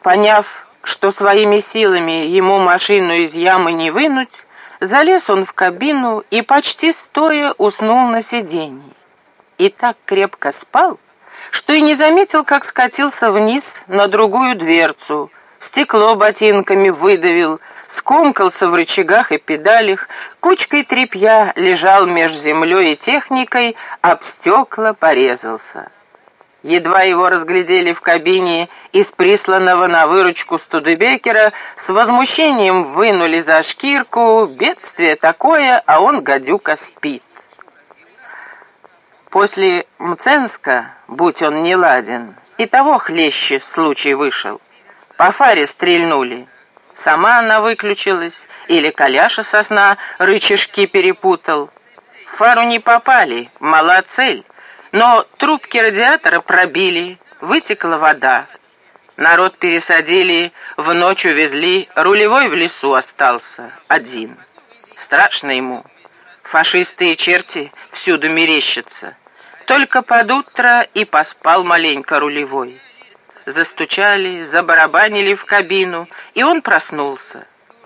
Поняв, что своими силами ему машину из ямы не вынуть, залез он в кабину и почти стоя уснул на сиденье. И так крепко спал, что и не заметил, как скатился вниз на другую дверцу, стекло ботинками выдавил, скомкался в рычагах и педалях, кучкой тряпья лежал меж землей и техникой, об стекла порезался. Едва его разглядели в кабине из присланного на выручку Студебекера, с возмущением вынули за шкирку. Бедствие такое, а он, гадюка, спит. После Мценска, будь он не ладен, и того хлеще случай вышел. По фаре стрельнули. Сама она выключилась, или Коляша со сна рычажки перепутал. В фару не попали, мала цель. Но трубки радиатора пробили, вытекла вода. Народ пересадили, в ночь увезли, рулевой в лесу остался, один. Страшно ему. Фашисты и черти всюду мерещатся. Только под утро и поспал маленько рулевой. Застучали, забарабанили в кабину, и он проснулся.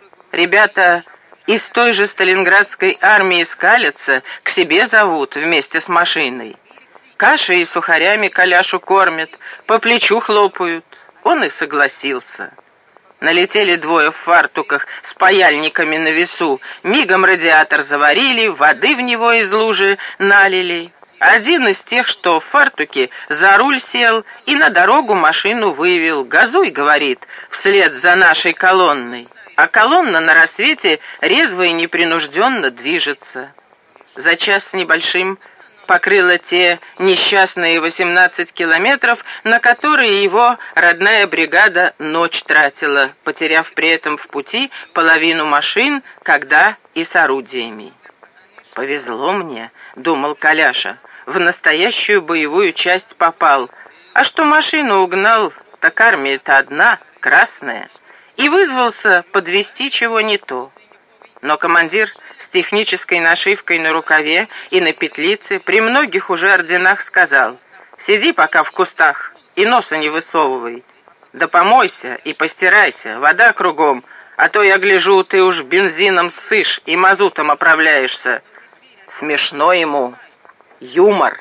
Ребята из той же Сталинградской армии скалятся, к себе зовут вместе с машиной. Кашей и сухарями Коляшу кормят, по плечу хлопают. Он и согласился. Налетели двое в фартуках с паяльниками на весу, мигом радиатор заварили, воды в него из лужи налили. Один из тех, что в фартуке, за руль сел и на дорогу машину вывел. «Газуй», — говорит, вслед за нашей колонной. А колонна на рассвете резво и непринужденно движется. За час с небольшим покрыла те несчастные 18 километров, на которые его родная бригада ночь тратила, потеряв при этом в пути половину машин, когда и с орудиями. «Повезло мне», — думал Коляша, — «в настоящую боевую часть попал. А что машину угнал, так армия-то одна, красная, и вызвался подвести чего не то». Но командир с технической нашивкой на рукаве и на петлице при многих уже орденах сказал: «Сиди пока в кустах и носа не высовывай. Да помойся и постирайся, вода кругом, а то я гляжу, ты уж бензином ссышь и мазутом оправляешься». Смешно ему. Юмор.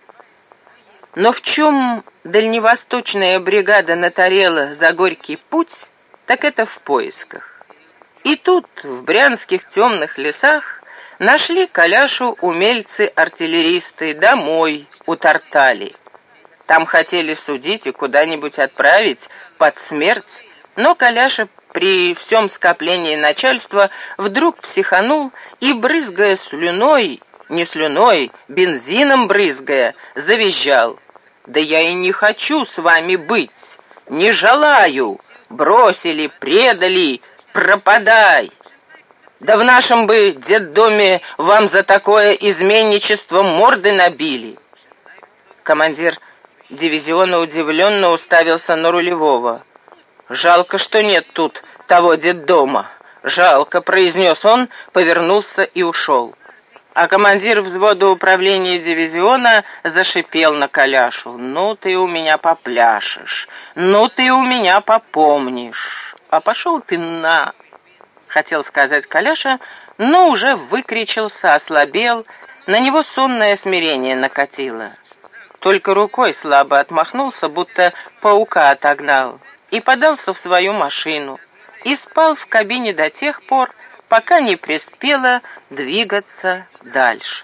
Но в чем дальневосточная бригада натарела за горький путь, так это в поисках. И тут, в брянских темных лесах, нашли Коляшу умельцы-артиллеристы, домой утортали. Там хотели судить и куда-нибудь отправить под смерть, но Коляша при всем скоплении начальства вдруг психанул и, брызгая слюной, не слюной, бензином брызгая, завизжал: «Да я и не хочу с вами быть, не желаю, бросили, предали, пропадай! Да в нашем бы детдоме вам за такое изменничество морды набили!» Командир дивизиона удивленно уставился на рулевого. «Жалко, что нет тут того детдома. Жалко», — произнес он, повернулся и ушел. А командир взвода управления дивизиона зашипел на Коляшу: «Ну ты у меня попляшешь, ну ты у меня попомнишь, а пошел ты на...» Хотел сказать Коляша, но уже выкричился, ослабел, на него сонное смирение накатило. Только рукой слабо отмахнулся, будто паука отогнал, и подался в свою машину, и спал в кабине до тех пор, пока не приспело двигаться дальше.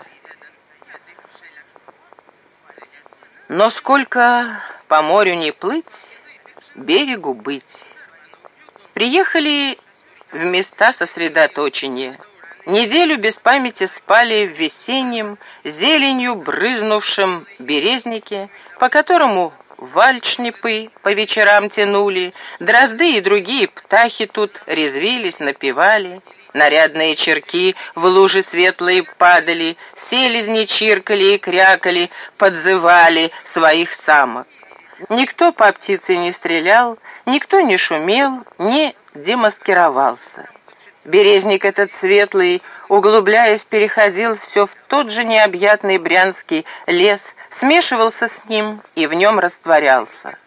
Но сколько по морю не плыть, берегу быть. Приехали в места сосредоточения. Неделю без памяти спали в весеннем, зеленью брызнувшем березнике, по которому вальшнепы по вечерам тянули, дрозды и другие птахи тут резвились, напевали. Нарядные черки в лужи светлые падали, селезни чиркали и крякали, подзывали своих самок. Никто по птице не стрелял, никто не шумел, не демаскировался. Березник этот светлый, углубляясь, переходил все в тот же необъятный брянский лес, смешивался с ним и в нем растворялся.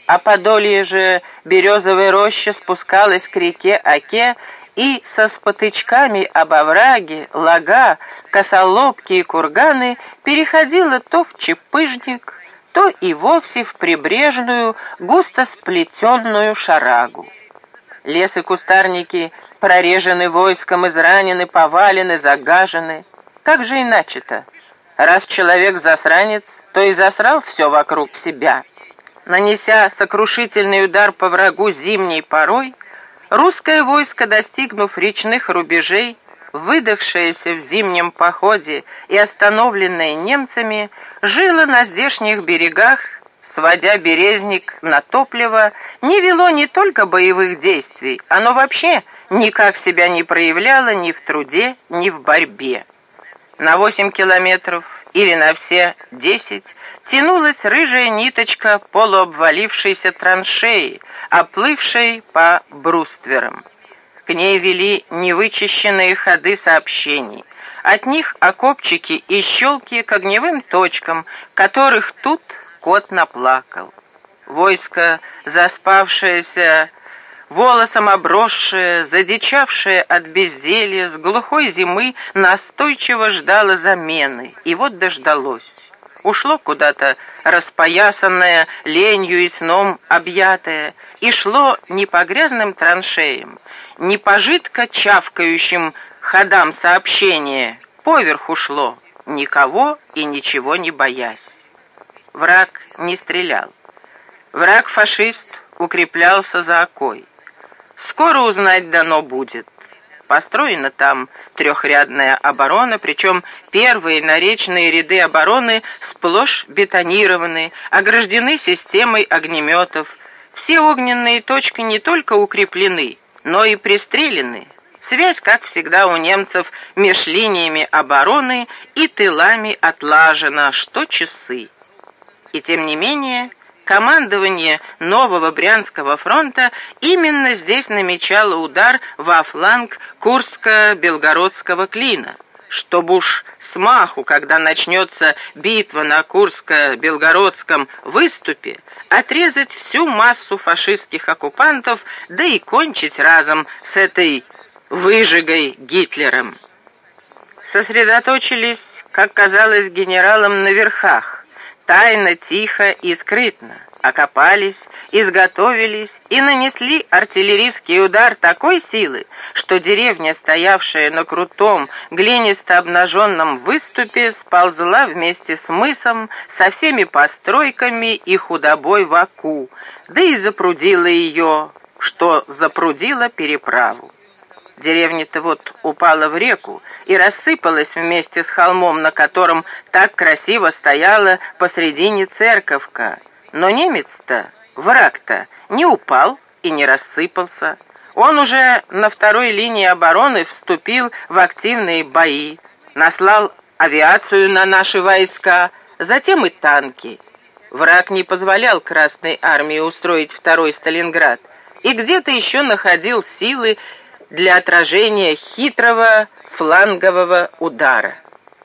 а подолье же березовой рощи спускалась к реке Оке и со спотычками об овраги, лага, косолобки и курганы переходила то в чепыжник, то и вовсе в прибрежную, густо сплетенную шарагу. Лес и кустарники прорежены войском, изранены, повалены, загажены. Как же иначе-то? Раз человек засранец, то и засрал все вокруг себя. Нанеся сокрушительный удар по врагу зимней порой, русское войско, достигнув речных рубежей, выдохшееся в зимнем походе и остановленное немцами, жило на здешних берегах, сводя Березник на топливо, не вело не только боевых действий, оно вообще никак себя не проявляло ни в труде, ни в борьбе. На 8 километров или на все 10 тянулась рыжая ниточка полуобвалившейся траншеи, оплывшей по брустверам. К ней вели невычищенные ходы сообщений. От них окопчики и щелки к огневым точкам, которых тут кот наплакал. Войско, заспавшееся, волосом обросшее, задичавшее от безделья, с глухой зимы настойчиво ждало замены, и вот дождалось. Ушло куда-то распоясанное, ленью и сном объятое, и шло не по грязным траншеям, не по жидко чавкающим ходам сообщения, поверху шло, никого и ничего не боясь. Враг не стрелял. Враг-фашист укреплялся за Окой. Скоро узнать дано будет. Построена там трехрядная оборона, причем первые наречные ряды обороны сплошь бетонированы, ограждены системой огнеметов. Все огненные точки не только укреплены, но и пристрелены. Связь, как всегда у немцев, меж линиями обороны и тылами отлажена, что часы. И тем не менее, командование нового Брянского фронта именно здесь намечало удар во фланг Курско-Белгородского клина, чтобы уж смаху, когда начнется битва на Курско-Белгородском выступе, отрезать всю массу фашистских оккупантов, да и кончить разом с этой выжигой Гитлером. Сосредоточились, как казалось генералам, на верхах, тайно, тихо и скрытно, окопались, изготовились и нанесли артиллерийский удар такой силы, что деревня, стоявшая на крутом, глинисто-обнаженном выступе, сползла вместе с мысом, со всеми постройками и худобой в Оку, да и запрудила ее, что запрудила переправу. Деревня-то вот упала в реку и рассыпалась вместе с холмом, на котором так красиво стояла посредине церковка. Но немец-то, враг-то, не упал и не рассыпался. Он уже на второй линии обороны вступил в активные бои, наслал авиацию на наши войска, затем и танки. Враг не позволял Красной армии устроить второй Сталинград и где-то еще находил силы для отражения хитрого флангового удара.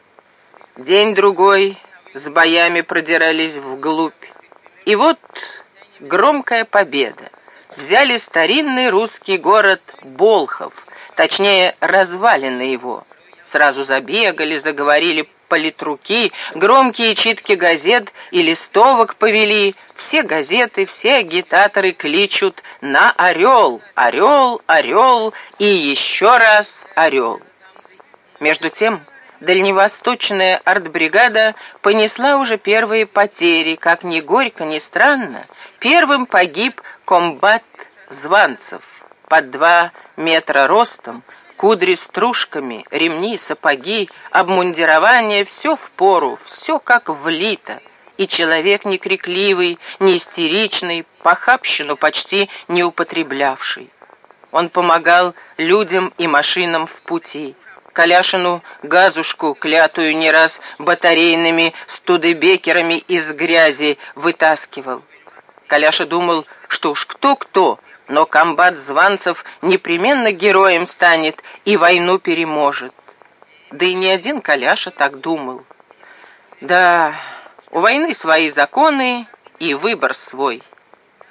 День-другой с боями продирались вглубь. И вот громкая победа. Взяли старинный русский город Болхов, точнее, развалины его. Сразу забегали, заговорили политруки, громкие читки газет и листовок повели. Все газеты, все агитаторы кличут на «Орел», «Орел», «Орел» и еще раз «Орел». Между тем, дальневосточная артбригада понесла уже первые потери. Как ни горько, ни странно, первым погиб комбат Званцев. Под 2 метра ростом, кудри стружками, ремни, сапоги, обмундирование — все впору, все как влито. И человек не крикливый, не истеричный, похабщину почти не употреблявший. Он помогал людям и машинам в пути. Коляшину газушку, клятую не раз батарейными студебекерами из грязи, вытаскивал. Коляша думал, что уж кто-кто, но комбат Званцев непременно героем станет и войну переможет. Да и не один Коляша так думал. Да, у войны свои законы и выбор свой.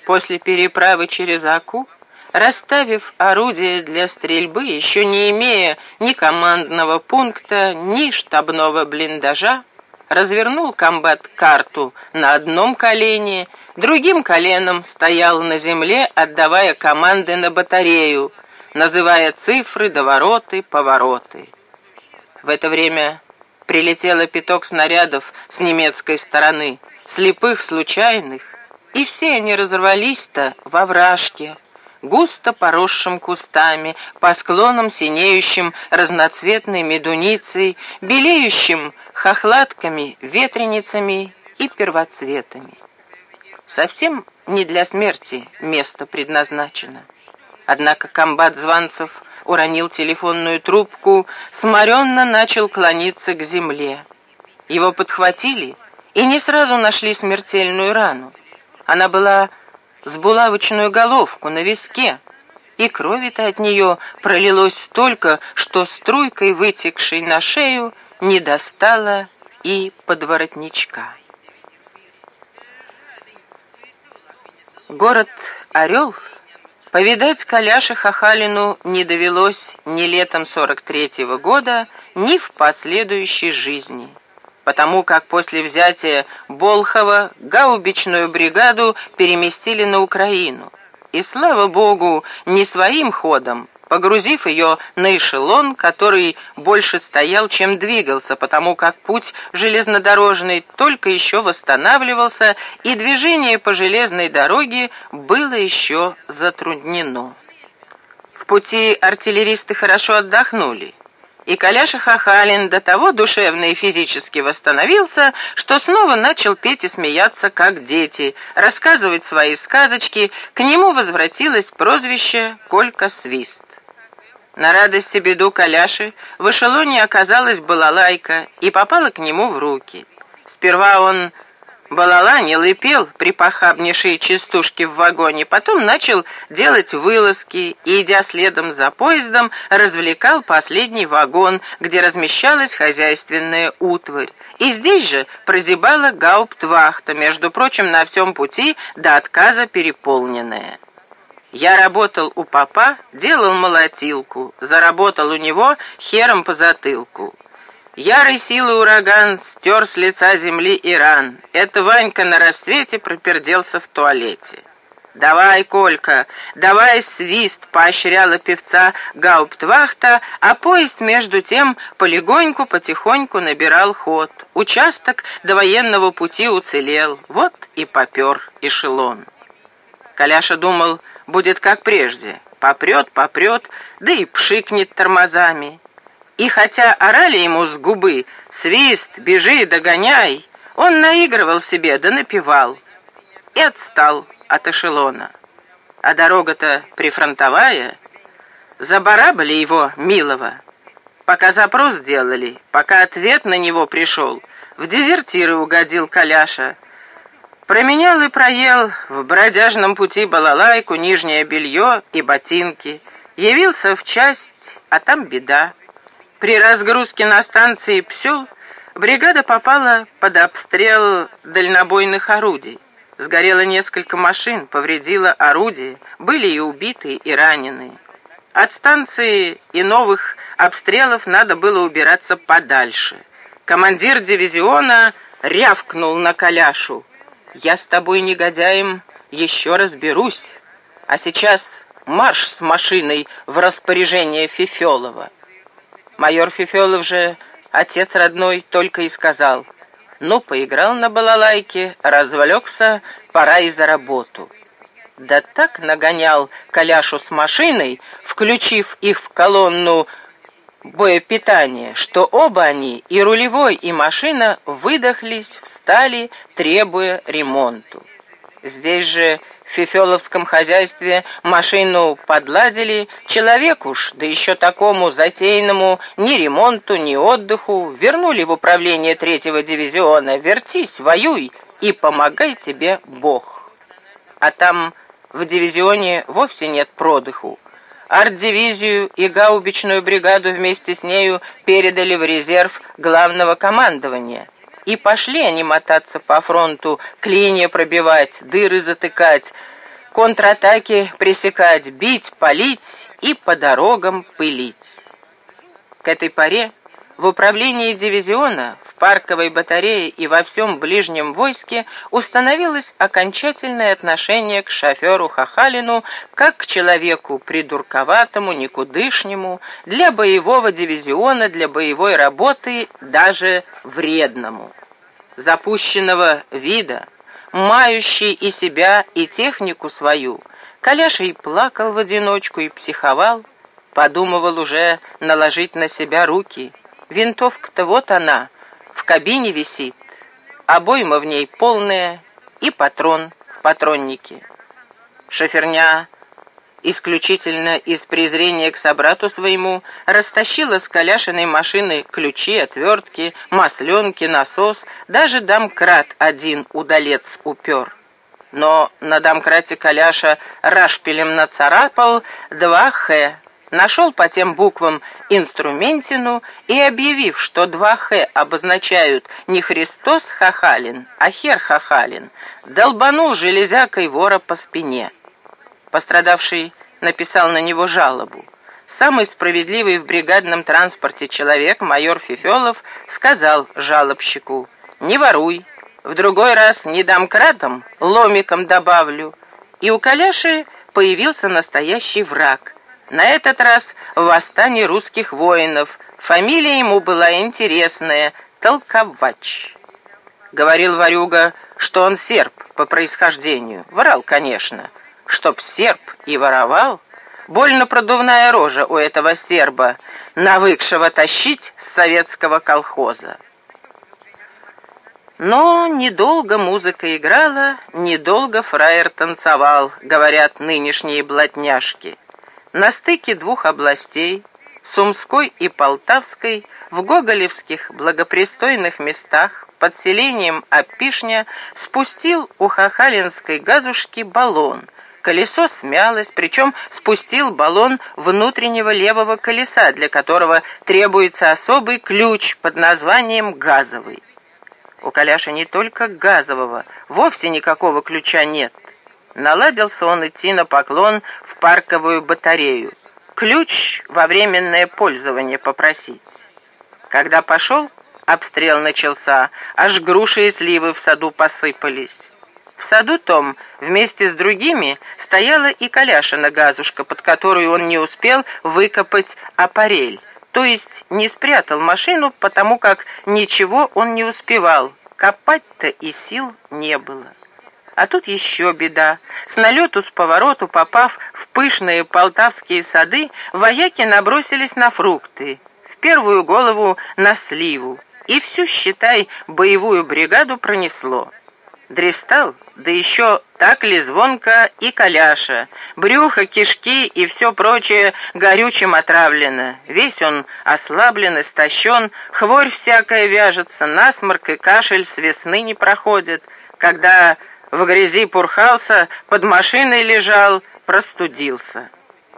После переправы через Аку, расставив орудия для стрельбы, еще не имея ни командного пункта, ни штабного блиндажа, развернул комбат карту на одном колене, другим коленом стоял на земле, отдавая команды на батарею, называя цифры, довороты, повороты. В это время прилетело пяток снарядов с немецкой стороны, слепых, случайных, и все они разорвались-то во овражке, густо поросшим кустами, по склонам синеющим разноцветной медуницей, белеющим хохлатками, ветреницами и первоцветами. Совсем не для смерти место предназначено. Однако комбат Званцев уронил телефонную трубку, сморенно начал клониться к земле. Его подхватили и не сразу нашли смертельную рану. Она была с булавочную головку на виске, и крови-то от нее пролилось столько, что струйкой, вытекшей на шею, не достала и подворотничка. Город Орел повидать Коляше Хахалину не довелось ни летом 43-го года, ни в последующей жизни, потому как после взятия Болхова гаубичную бригаду переместили на Украину, и, слава богу, не своим ходом, погрузив ее на эшелон, который больше стоял, чем двигался, потому как путь железнодорожный только еще восстанавливался, и движение по железной дороге было еще затруднено. В пути артиллеристы хорошо отдохнули, и Коляша Хахалин до того душевно и физически восстановился, что снова начал петь и смеяться, как дети, рассказывать свои сказочки. К нему возвратилось прозвище «Колька Свист». На радость и беду Коляши в эшелоне оказалась балалайка и попала к нему в руки. Сперва он балаланил и пел припохабнейшие частушки в вагоне, потом начал делать вылазки и, идя следом за поездом, развлекал последний вагон, где размещалась хозяйственная утварь. И здесь же прозябала гауптвахта, между прочим, на всем пути до отказа переполненная. Я работал у попа, делал молотилку, заработал у него хером по затылку. Ярой силы ураган стер с лица земли Иран. Это Ванька на рассвете проперделся в туалете. «Давай, Колька, давай, Свист!» — поощряла певца гауптвахта, а поезд между тем полегоньку, потихоньку набирал ход. Участок до военного пути уцелел, вот и попер эшелон. Коляша думал, будет как прежде, попрет, да и пшикнет тормозами. И хотя орали ему с губы «Свист, бежи, догоняй», он наигрывал себе да напевал и отстал от эшелона. А дорога-то прифронтовая, забарабали его, милого. Пока запрос делали, пока ответ на него пришел, в дезертиры угодил Коляша. Променял и проел в бродяжном пути балалайку, нижнее белье и ботинки. Явился в часть, а там беда. При разгрузке на станции Псёл бригада попала под обстрел дальнобойных орудий. Сгорело несколько машин, повредило орудие, были и убитые, и раненые. От станции и новых обстрелов надо было убираться подальше. Командир дивизиона рявкнул на Коляшу: «Я с тобой, негодяем, еще разберусь, а сейчас марш с машиной в распоряжение Фефелова». Майор Фефелов же, отец родной, только и сказал: «Ну, поиграл на балалайке, развлекся, пора и за работу». Да так нагонял Коляшу с машиной, включив их в колонну боепитания, что оба они, и рулевой, и машина, выдохлись, встали, требуя ремонту. Здесь же в фефеловском хозяйстве машину подладили, человек уж, да еще такому затейному, ни ремонту, ни отдыху, вернули в управление 3-го дивизиона: «Вертись, воюй, и помогай тебе Бог». А там в дивизионе вовсе нет продыху. Арт-дивизию и гаубичную бригаду вместе с нею передали в резерв главного командования. И пошли они мотаться по фронту, клинья пробивать, дыры затыкать, контратаки пресекать, бить, палить и по дорогам пылить. К этой поре в управлении дивизиона, в парковой батарее и во всем ближнем войске установилось окончательное отношение к шоферу Хахалину как к человеку придурковатому, никудышнему, для боевого дивизиона, для боевой работы даже вредному. Запущенного вида, мающий и себя, и технику свою, Коляша и плакал в одиночку, и психовал, подумывал уже наложить на себя руки. Винтовка-то вот она, в кабине висит, обойма в ней полная и патрон в патроннике. Шоферня исключительно из презрения к собрату своему растащила с Коляшиной машины ключи, отвертки, масленки, насос, даже домкрат один удалец упер. Но на домкрате Коляша рашпилем нацарапал 2 «Х», нашел по тем буквам инструментину и, объявив, что 2 «Х» обозначают не Христос Хахалин, а Хер Хахалин, долбанул железякой вора по спине. Пострадавший написал на него жалобу. Самый справедливый в бригадном транспорте человек, майор Фефелов, сказал жалобщику: «Не воруй, в другой раз не домкратом, ломиком добавлю». И у Коляши появился настоящий враг. На этот раз восстание русских воинов. Фамилия ему была интересная — Толковач. Говорил ворюга, что он серб по происхождению. Врал, конечно. Чтоб серб и воровал, больно продувная рожа у этого серба, навыкшего тащить с советского колхоза. Но недолго музыка играла, недолго фраер танцевал, говорят нынешние блатняшки. На стыке 2 областей, Сумской и Полтавской, в гоголевских благопристойных местах под селением Опишня спустил у хахалинской газушки баллон. Колесо смялось, причем спустил баллон внутреннего левого колеса, для которого требуется особый ключ под названием газовый. У Коляши не только газового, вовсе никакого ключа нет. Наладился он идти на поклон в парковую батарею. Ключ во временное пользование попросить. Когда пошел, обстрел начался, аж груши и сливы в саду посыпались. В саду том вместе с другими стояла и Коляшина газушка, под которую он не успел выкопать аппарель, то есть не спрятал машину, потому как ничего он не успевал, копать-то и сил не было. А тут еще беда. С налету, с повороту, попав в пышные полтавские сады, вояки набросились на фрукты, в первую голову на сливу, и всю, считай, боевую бригаду пронесло. Дрестал, да еще так ли звонко и Коляша, брюхо, кишки и все прочее горючим отравлено. Весь он ослаблен, истощен, хворь всякая вяжется, насморк и кашель с весны не проходят. Когда в грязи пурхался, под машиной лежал, простудился.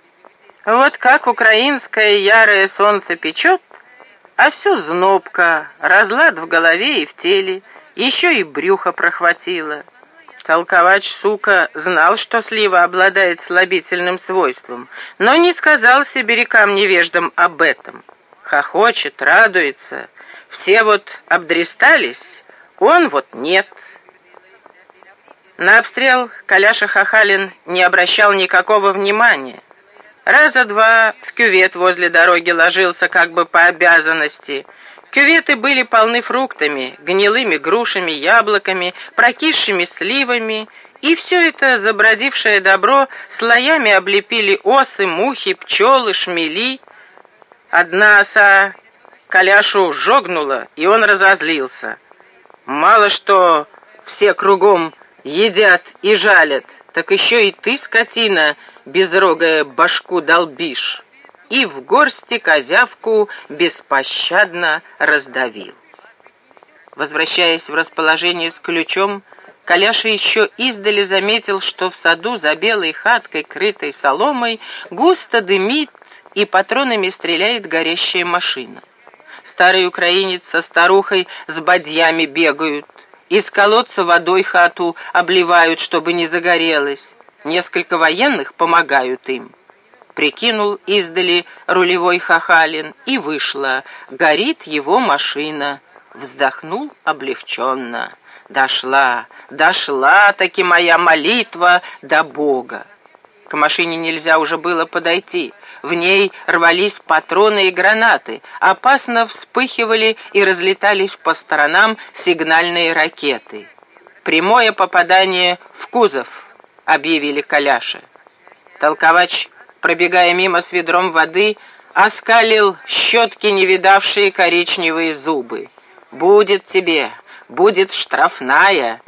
Вот как украинское ярое солнце печет, а все знобка, разлад в голове и в теле, еще и брюхо прохватило. Толковач, сука, знал, что слива обладает слабительным свойством, но не сказал сибирякам-невеждам об этом. Хохочет, радуется. Все вот обдрестались, он вот нет. На обстрел Коляша Хахалин не обращал никакого внимания. Раза 2 в кювет возле дороги ложился как бы по обязанности. Кюветы были полны фруктами, гнилыми грушами, яблоками, прокисшими сливами, и все это забродившее добро слоями облепили осы, мухи, пчелы, шмели. Одна оса Коляшу жогнула, и он разозлился. Мало что все кругом едят и жалят, так еще и ты, скотина, безрогая, башку долбишь. И в горсти козявку беспощадно раздавил. Возвращаясь в расположение с ключом, Коляша еще издали заметил, что в саду за белой хаткой, крытой соломой, густо дымит и патронами стреляет горящая машина. Старый украинец со старухой с бадьями бегают, из колодца водой хату обливают, чтобы не загорелось. Несколько военных помогают им. Прикинул издали рулевой Хахалин, и вышла. Горит его машина. Вздохнул облегченно. Дошла-таки моя молитва до Бога. К машине нельзя уже было подойти. В ней рвались патроны и гранаты. Опасно вспыхивали и разлетались по сторонам сигнальные ракеты. «Прямое попадание в кузов», — объявили Коляша. Толковач, пробегая мимо с ведром воды, оскалил щетки, не видавшие коричневые зубы. «Будет тебе, будет штрафная.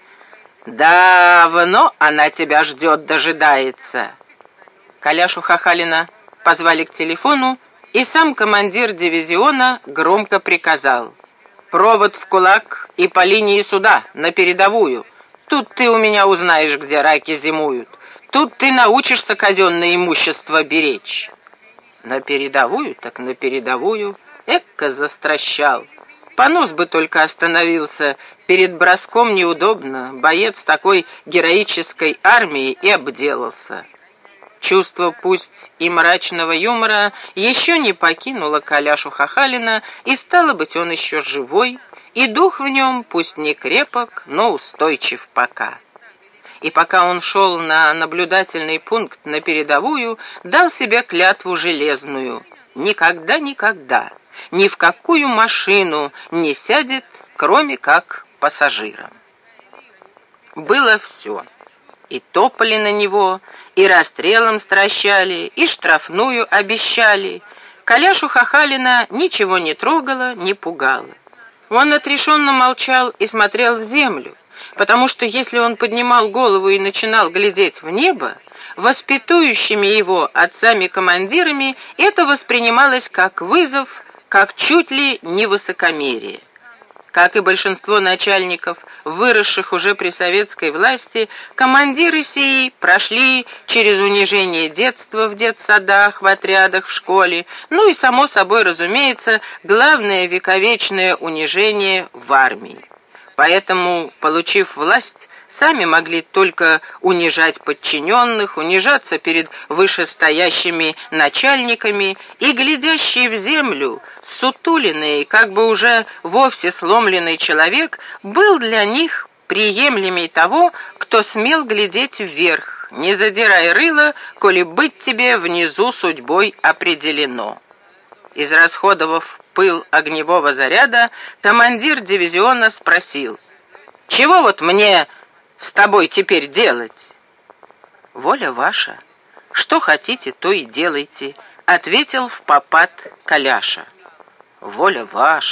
Давно она тебя ждет, дожидается». Коляшу Хахалина позвали к телефону, и сам командир дивизиона громко приказал: «Провод в кулак и по линии суда, на передовую. Тут ты у меня узнаешь, где раки зимуют. Тут ты научишься казенное имущество беречь». На передовую, так на передовую. Экка застращал. Понос бы только остановился. Перед броском неудобно. Боец такой героической армии и обделался. Чувство, пусть и мрачного юмора, еще не покинуло Коляшу Хахалина, и, стало быть, он еще живой, и дух в нем, пусть не крепок, но устойчив пока. И пока он шел на наблюдательный пункт на передовую, дал себе клятву железную: никогда, ни в какую машину не сядет, кроме как пассажиром. Было все. И топали на него, и расстрелом стращали, и штрафную обещали. Коляшу Хахалина ничего не трогало, не пугало. Он отрешенно молчал и смотрел в землю, потому что если он поднимал голову и начинал глядеть в небо, воспитующими его отцами-командирами это воспринималось как вызов, как чуть ли не высокомерие. Как и большинство начальников, выросших уже при советской власти, командиры сии прошли через унижение детства в детсадах, в отрядах, в школе, ну и, само собой разумеется, главное вековечное унижение в армии. Поэтому, получив власть, сами могли только унижать подчиненных, унижаться перед вышестоящими начальниками, и глядящий в землю, сутуленный, как бы уже вовсе сломленный человек, был для них приемлемей того, кто смел глядеть вверх, не задирай рыло, коли быть тебе внизу судьбой определено. Израсходовав пыл огневого заряда, командир дивизиона спросил: «Чего вот мне с тобой теперь делать?» «Воля ваша. Что хотите, то и делайте», — ответил впопад Коляша. «Воля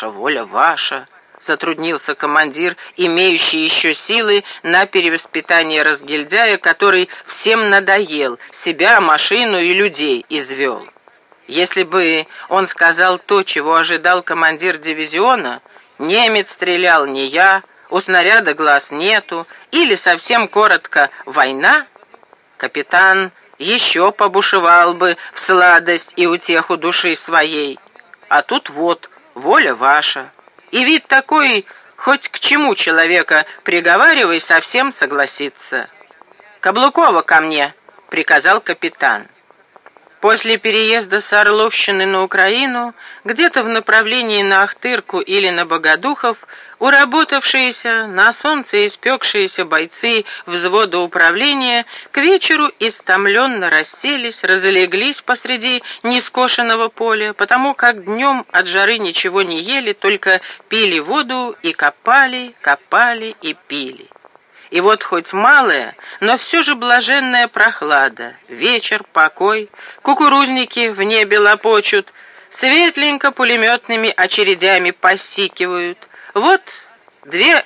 ваша», — затруднился командир, имеющий еще силы на перевоспитание разгильдяя, который всем надоел, себя, машину и людей извел. Если бы он сказал то, чего ожидал командир дивизиона: «Немец стрелял, не я», «У снаряда глаз нету», или совсем коротко «Война», капитан еще побушевал бы в сладость и утеху души своей. А тут вот воля ваша. И вид такой, хоть к чему человека приговаривай, совсем согласится. «Каблукова ко мне», — приказал капитан. После переезда с Орловщины на Украину, где-то в направлении на Ахтырку или на Богодухов, уработавшиеся, на солнце испекшиеся бойцы взвода управления к вечеру истомленно расселись, разлеглись посреди нескошенного поля, потому как днем от жары ничего не ели, только пили воду и копали и пили. И вот хоть малая, но все же блаженная прохлада, вечер, покой, кукурузники в небе лопочут, светленько пулеметными очередями посикивают. Вот две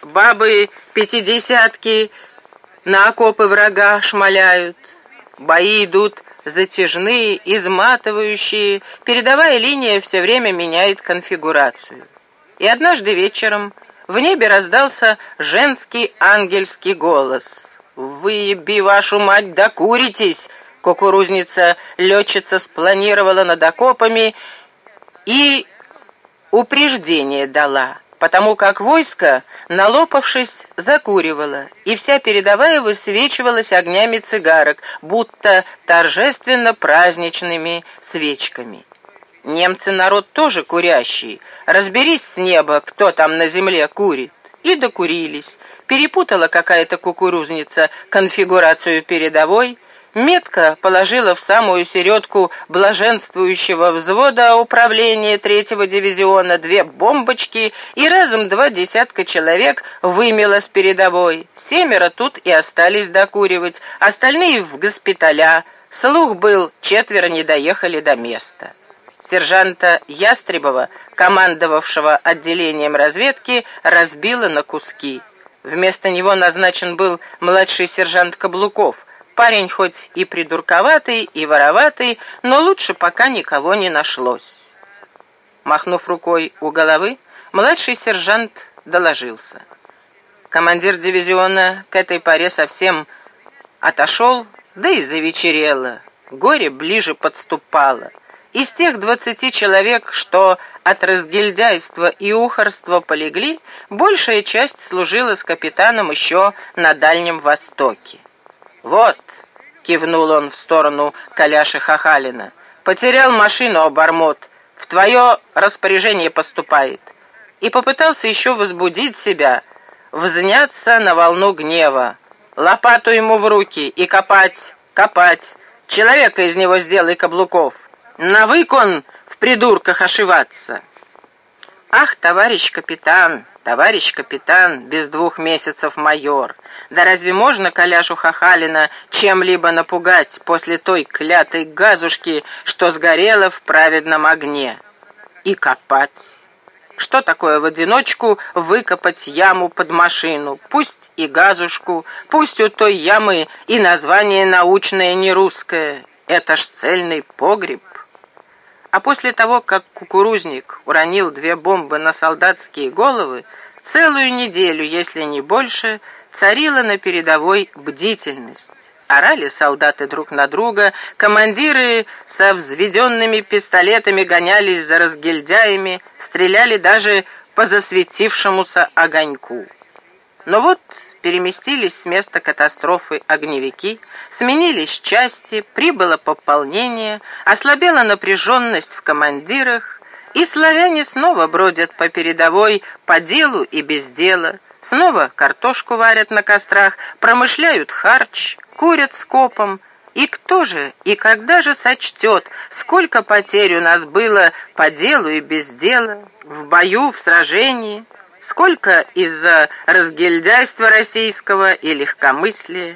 бабы-пятидесятки на окопы врага шмаляют. Бои идут затяжные, изматывающие, передовая линия все время меняет конфигурацию. И однажды вечером в небе раздался женский ангельский голос. «Выеби, вашу мать, докуритесь!» Кукурузница-летчица спланировала над окопами и упреждение дала. потому как войско, налопавшись, закуривало, и вся передовая высвечивалась огнями цигарок, будто торжественно-праздничными свечками. Немцы народ тоже курящий. Разберись с неба, кто там на земле курит. И докурились. Перепутала какая-то кукурузница конфигурацию передовой, метко положила в самую середку блаженствующего взвода управления 3-го дивизиона 2 бомбочки, и разом 2 десятка человек вымело с передовой. 7 тут и остались докуривать, остальные в госпиталя. Слух был, 4 не доехали до места. Сержанта Ястребова, командовавшего отделением разведки, разбило на куски. Вместо него назначен был младший сержант Каблуков. Парень хоть и придурковатый, и вороватый, но лучше пока никого не нашлось. Махнув рукой у головы, младший сержант доложился. Командир дивизиона к этой поре совсем отошел, да и завечерело. Горе ближе подступало. Из тех 20 человек, что от разгильдяйства и ухарства полегли, большая часть служила с капитаном еще на Дальнем Востоке. «Вот», — кивнул он в сторону Коляши Хахалина, — «потерял машину, обормот, в твое распоряжение поступает». И попытался еще возбудить себя, взняться на волну гнева. «Лопату ему в руки и копать, копать, человека из него сделай, Каблуков. Навык он в придурках ошиваться». «Ах, товарищ капитан, без 2 месяцев майор, да разве можно Коляшу Хахалина чем-либо напугать после той клятой газушки, что сгорела в праведном огне? И копать. Что такое в одиночку выкопать яму под машину? Пусть и газушку, пусть у той ямы и название научное не русское. Это ж цельный погреб». А после того, как кукурузник уронил 2 бомбы на солдатские головы, целую неделю, если не больше, царила на передовой бдительность. Орали солдаты друг на друга, командиры со взведенными пистолетами гонялись за разгильдяями, стреляли даже по засветившемуся огоньку. Но вот переместились с места катастрофы огневики, сменились части, прибыло пополнение, ослабела напряженность в командирах, и славяне снова бродят по передовой по делу и без дела, снова картошку варят на кострах, промышляют харч, курят скопом. И кто же и когда же сочтет, сколько потерь у нас было по делу и без дела, в бою, в сражении? Сколько из-за разгильдяйства российского и легкомыслия?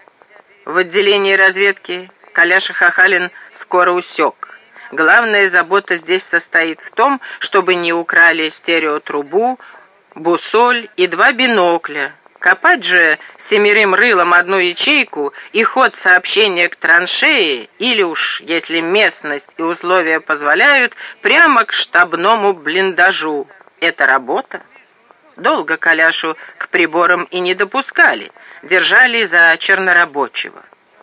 В отделении разведки Коляша Хахалин скоро усек. Главная забота здесь состоит в том, чтобы не украли стереотрубу, бусоль и 2 бинокля. Копать же 7 рылом 1 ячейку и ход сообщения к траншее, или уж, если местность и условия позволяют, прямо к штабному блиндажу. Это работа? Долго Коляшу к приборам и не допускали, держали за чернорабочего.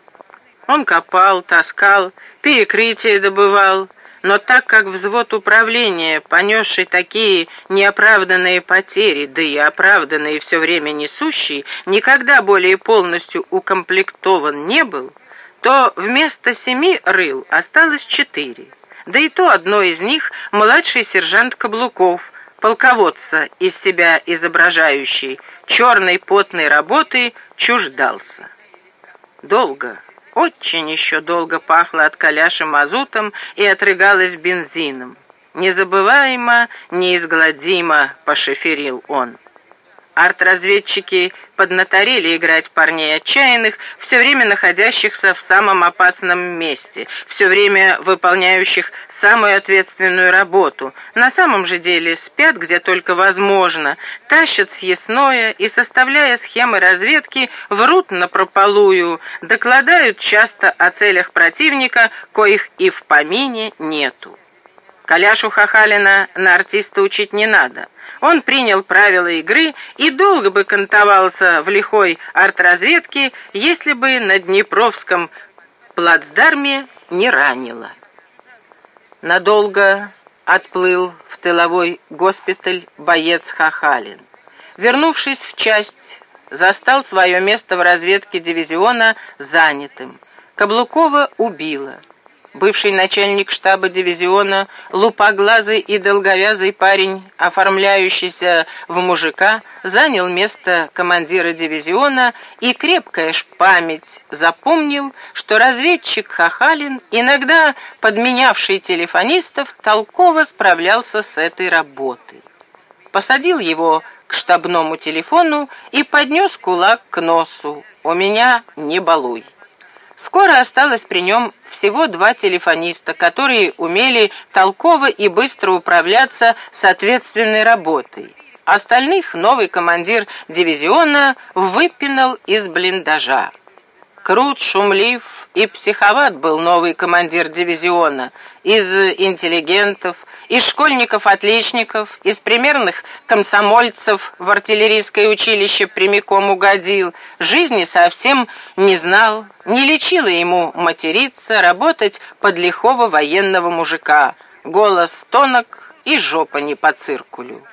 Он копал, таскал, перекрытие добывал, но так как взвод управления, понесший такие неоправданные потери, да и оправданные все время несущий, никогда более полностью укомплектован не был, то вместо 7 рыл осталось 4, да и то одно из них младший сержант Каблуков, полководца из себя изображающий, черной потной работы чуждался. Долго, очень еще долго пахло от Коляши мазутом и отрыгалось бензином. Незабываемо, неизгладимо пошоферил он. Артразведчики поднаторели играть парней отчаянных, все время находящихся в самом опасном месте, все время выполняющих самую ответственную работу. На самом же деле спят где только возможно, тащат съестное и, составляя схемы разведки, врут напропалую, докладают часто о целях противника, коих и в помине нету. Коляшу Хахалина на артиста учить не надо. Он принял правила игры и долго бы кантовался в лихой артразведке, если бы на Днепровском плацдарме не ранило. Надолго отплыл в тыловой госпиталь боец Хахалин. Вернувшись в часть, застал свое место в разведке дивизиона занятым. Каблукова убило. Бывший начальник штаба дивизиона, лупоглазый и долговязый парень, оформляющийся в мужика, занял место командира дивизиона, и крепкая ж память запомнил, что разведчик Хахалин, иногда подменявший телефонистов, толково справлялся с этой работой. Посадил его к штабному телефону и поднес кулак к носу. «У меня не балуй». Скоро осталось при нем всего 2 телефониста, которые умели толково и быстро управляться с ответственной работой. Остальных новый командир дивизиона выпинал из блиндажа. Крут, шумлив и психоват был новый командир дивизиона. Из интеллигентов, из школьников-отличников, из примерных комсомольцев в артиллерийское училище прямиком угодил, жизни совсем не знал, не лечило ему материться, работать под лихого военного мужика, голос тонок и жопа не по циркулю.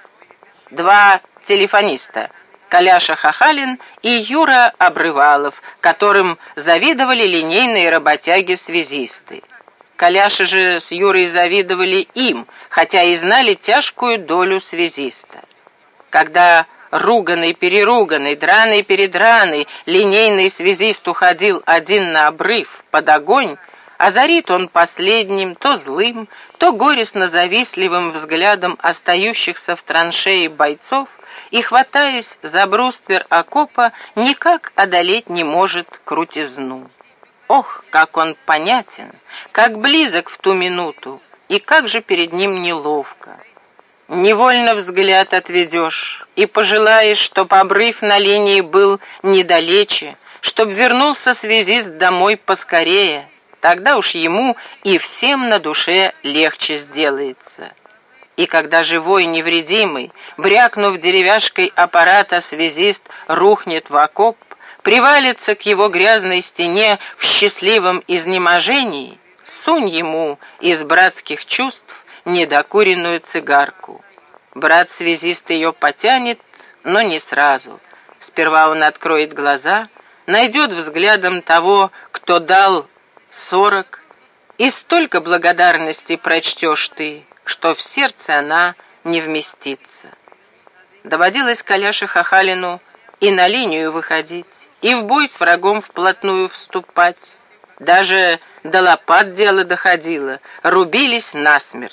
2 телефониста, Коляша Хахалин и Юра Обрывалов, которым завидовали линейные работяги-связисты. Коляша же с Юрой завидовали им, хотя и знали тяжкую долю связиста. Когда руганый-переруганный, драный-передраный линейный связист уходил один на обрыв под огонь, озарит он последним, то злым, то горестно-завистливым взглядом остающихся в траншее бойцов и, хватаясь за бруствер окопа, никак одолеть не может крутизну. Ох, как он понятен, как близок в ту минуту, и как же перед ним неловко. Невольно взгляд отведешь, и пожелаешь, чтоб обрыв на линии был недалече, чтоб вернулся связист домой поскорее, тогда уж ему и всем на душе легче сделается. И когда живой, невредимый, брякнув деревяшкой аппарата, связист рухнет в окоп, привалится к его грязной стене в счастливом изнеможении, сунь ему из братских чувств недокуренную цигарку. Брат-связист ее потянет, но не сразу. Сперва он откроет глаза, найдет взглядом того, кто дал 40, и столько благодарности прочтешь ты, что в сердце она не вместится. Доводилось Коляше Хахалину и на линию выходить, и в бой с врагом вплотную вступать. Даже до лопат дело доходило, рубились насмерть.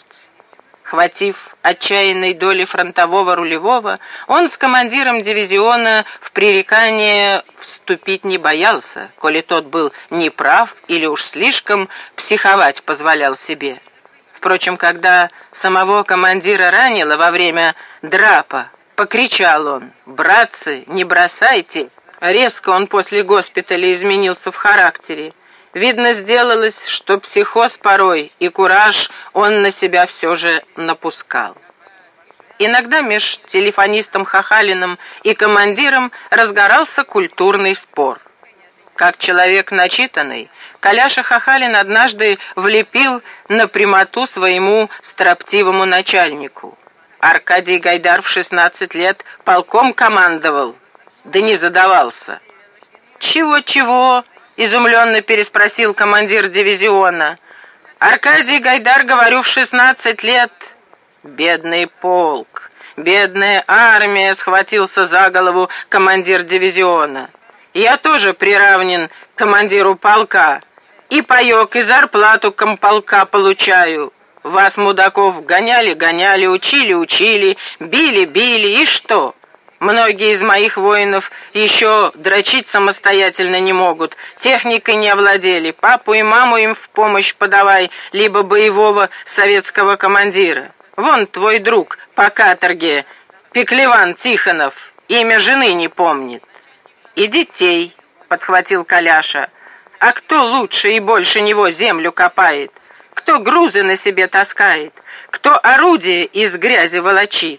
Хватив отчаянной доли фронтового рулевого, он с командиром дивизиона в пререкание вступить не боялся, коли тот был неправ или уж слишком психовать позволял себе. Впрочем, когда самого командира ранило во время драпа, покричал он: «Братцы, не бросайте!» Резко он после госпиталя изменился в характере. Видно, сделалось, что психоз порой и кураж он на себя все же напускал. Иногда меж телефонистом Хахалиным и командиром разгорался культурный спор. Как человек начитанный, Коляша Хахалин однажды влепил на прямоту своему строптивому начальнику. Аркадий Гайдар в 16 лет полком командовал, да не задавался. «Чего-чего?» — изумленно переспросил командир дивизиона. «Аркадий Гайдар, говорю, в 16 лет». «Бедный полк, бедная армия!» — схватился за голову командир дивизиона. «Я тоже приравнен к командиру полка. И паёк, и зарплату комполка получаю. Вас, мудаков, гоняли, учили, били, и что? Многие из моих воинов еще дрочить самостоятельно не могут, техникой не овладели, папу и маму им в помощь подавай, либо боевого советского командира. Вон твой друг по каторге, Пеклеван Тихонов, имя жены не помнит». «И детей», — подхватил Коляша. «А кто лучше и больше него землю копает? Кто грузы на себе таскает? Кто орудие из грязи волочит?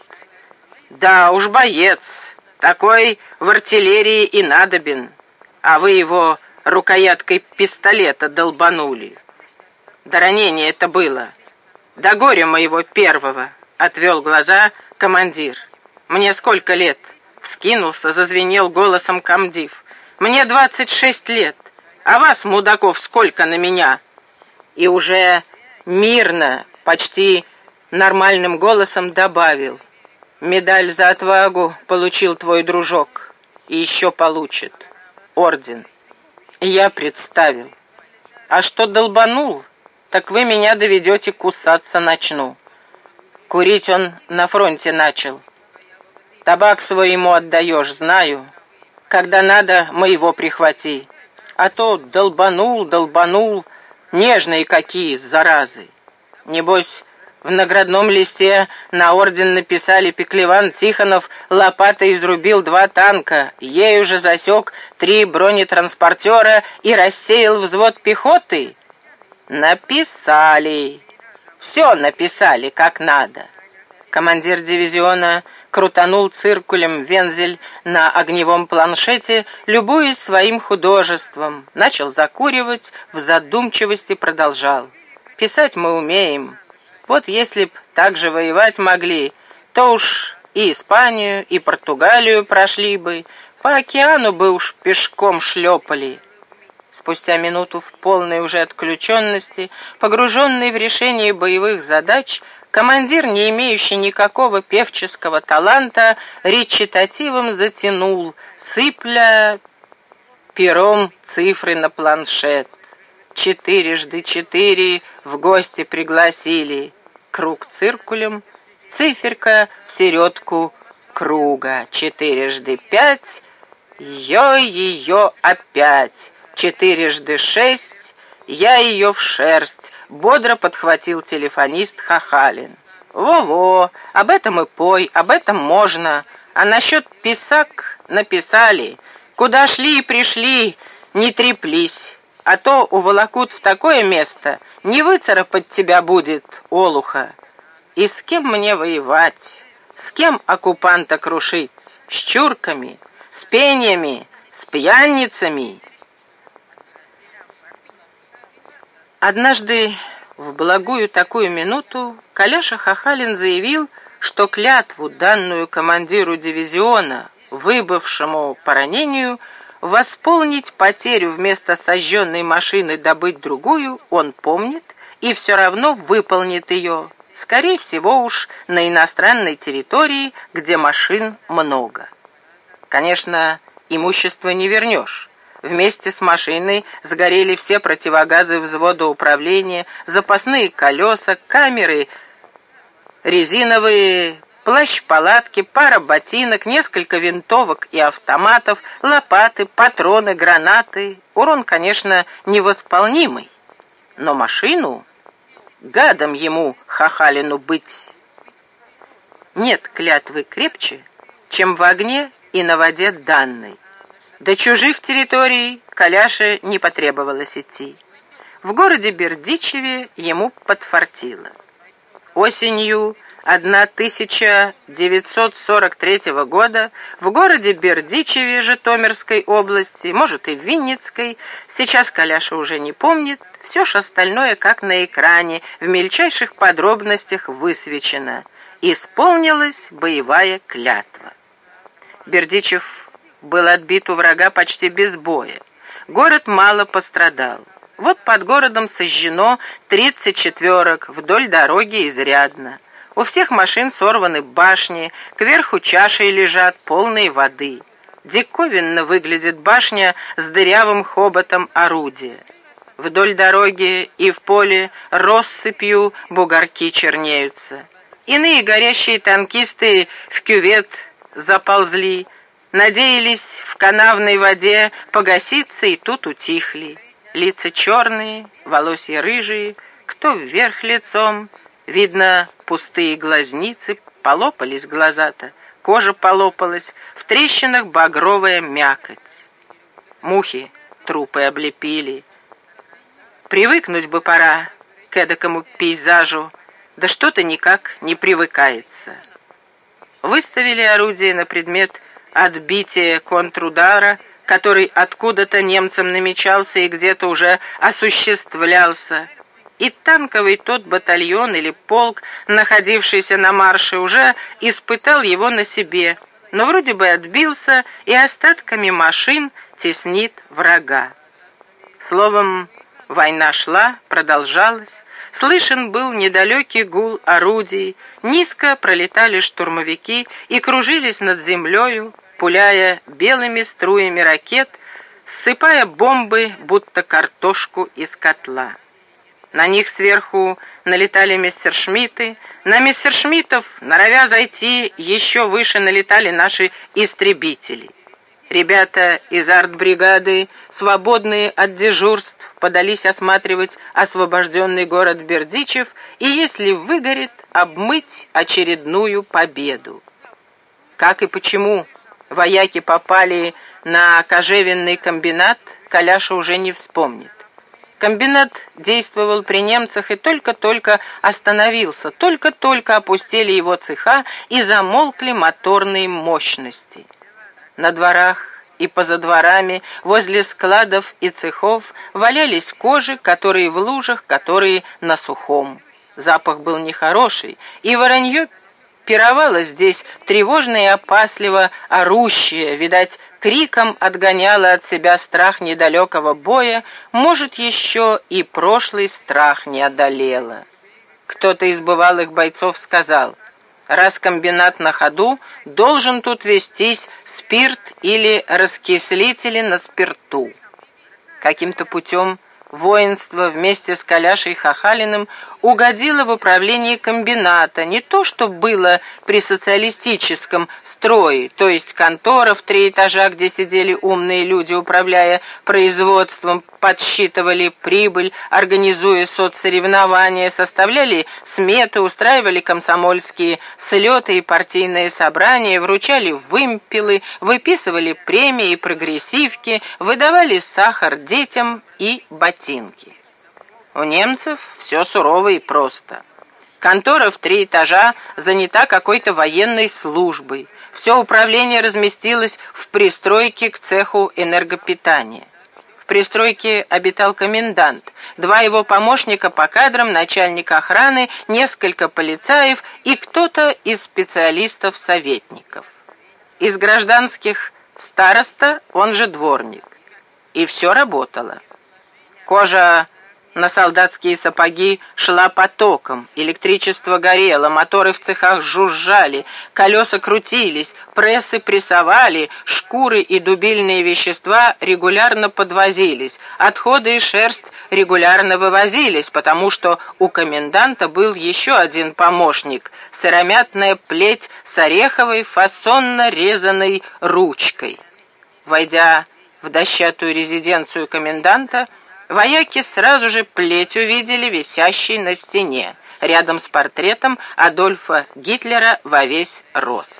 Да уж, боец, такой в артиллерии и надобен, а вы его рукояткой пистолета долбанули. Да ранение это было. до горя моего первого», — отвел глаза командир. «Мне сколько лет?» — вскинулся, зазвенел голосом комдив. «Мне 26 лет, а вас, мудаков, сколько на меня?» И уже мирно, почти нормальным голосом добавил: «Медаль за отвагу получил твой дружок, и еще получит орден». И я представил: «А что долбанул, так вы меня доведете, кусаться начну». Курить он на фронте начал. «Табак свой ему отдаешь, знаю. Когда надо, моего прихвати. А то долбанул, нежные какие, заразы. Небось, в наградном листе на орден написали: Пеклеван Тихонов лопатой изрубил 2 танка, ею же засек 3 бронетранспортера и рассеял взвод пехоты». Написали. Все написали, как надо. Командир дивизиона крутанул циркулем вензель на огневом планшете, любуясь своим художеством, начал закуривать, в задумчивости продолжал: «Писать мы умеем. Вот если б так же воевать могли, то уж и Испанию, и Португалию прошли бы, по океану бы уж пешком шлепали». Спустя минуту в полной уже отключенности, погруженный в решение боевых задач, командир, не имеющий никакого певческого таланта, речитативом затянул, сыпля пером цифры на планшет. 4×4 в гости пригласили. Круг циркулем, циферка в середку круга. 4×5, ее опять. 4×6, я ее в шерсть, бодро подхватил телефонист Хахалин. «Во-во, об этом и пой, об этом можно. А насчет писак написали. Куда шли и пришли, не треплись, а то уволокут в такое место, не выцарапать тебя будет, олуха. И с кем мне воевать? С кем оккупанта крушить? С чурками, с пеньями, с пьяницами?» Однажды, в благую такую минуту, Коляша Хахалин заявил, что клятву, данную командиру дивизиона, выбывшему по ранению, восполнить потерю вместо сожженной машины, добыть другую, он помнит и все равно выполнит ее, скорее всего уж на иностранной территории, где машин много. Конечно, имущество не вернешь. Вместе с машиной сгорели все противогазы взвода управления, запасные колеса, камеры резиновые, плащ-палатки, пара ботинок, несколько винтовок и автоматов, лопаты, патроны, гранаты. Урон, конечно, невосполнимый, но машину гадом ему, Хахалину, быть. Нет клятвы крепче, чем в огне и на воде данной. До чужих территорий Коляше не потребовалось идти. В городе Бердичеве ему подфартило. Осенью 1943 года в городе Бердичеве Житомирской области, может и в Винницкой, сейчас Коляша уже не помнит, все ж остальное, как на экране, в мельчайших подробностях высвечено. Исполнилась боевая клятва. Бердичев был отбит у врага почти без боя. Город мало пострадал. Вот под городом сожжено 30 четверок, вдоль дороги изрядно. У всех машин сорваны башни, кверху чашей лежат, полные воды. Диковинно выглядит башня с дырявым хоботом орудия. Вдоль дороги и в поле россыпью бугорки чернеются. Иные горящие танкисты в кювет заползли, надеялись в канавной воде погаситься, и тут утихли. Лица черные, волосья рыжие, кто вверх лицом. Видно, пустые глазницы, полопались глаза-то, кожа полопалась, в трещинах багровая мякоть. Мухи трупы облепили. Привыкнуть бы пора к эдакому пейзажу, да что-то никак не привыкается. Выставили орудие на предмет отбития контрудара, который откуда-то немцам намечался и где-то уже осуществлялся. и танковый тот батальон или полк, находившийся на марше, уже испытал его на себе, но вроде бы отбился и остатками машин теснит врага. Словом, война шла, продолжалась, слышен был недалекий гул орудий, низко пролетали штурмовики и кружились над землею, пуляя белыми струями ракет, ссыпая бомбы, будто картошку из котла. На них сверху налетали мессершмитты, на мессершмиттов, норовя зайти, еще выше налетали наши истребители. Ребята из артбригады, свободные от дежурств, подались осматривать освобожденный город Бердичев и, если выгорит, обмыть очередную победу. Как и почему вояки попали на кожевенный комбинат, Коляша уже не вспомнит. Комбинат действовал при немцах и только-только остановился, только-только опустили его цеха и замолкли моторные мощности. На дворах и поза дворами, возле складов и цехов валялись кожи, которые в лужах, которые на сухом. Запах был нехороший, и воронье пировало здесь тревожно и опасливо орущее, видать, криком отгоняло от себя страх недалекого боя, может, еще и прошлый страх не одолело. Кто-то из бывалых бойцов сказал: раз комбинат на ходу, должен тут вестись спирт или раскислители на спирту. Каким-то путем воинство вместе с Коляшей Хахалиным угодило в управление комбината, не то что было при социалистическом строе, то есть контора в 3 этажа, где сидели умные люди, управляя производством, подсчитывали прибыль, организуя соцсоревнования, составляли сметы, устраивали комсомольские слеты и партийные собрания, вручали вымпелы, выписывали премии и прогрессивки, выдавали сахар детям и ботинки. У немцев все сурово и просто. Контора в 3 этажа занята какой-то военной службой. Все управление разместилось в пристройке к цеху энергопитания. В пристройке обитал комендант, 2 его помощника по кадрам, начальник охраны, несколько полицаев и кто-то из специалистов-советников. Из гражданских староста, он же дворник. И все работало. Кожа на солдатские сапоги шла потоком, электричество горело, моторы в цехах жужжали, колеса крутились, прессы прессовали, шкуры и дубильные вещества регулярно подвозились, отходы и шерсть регулярно вывозились, потому что у коменданта был еще один помощник — сыромятная плеть с ореховой фасонно резаной ручкой. Войдя в дощатую резиденцию коменданта, вояки сразу же плеть увидели, висящей на стене, рядом с портретом Адольфа Гитлера во весь рост.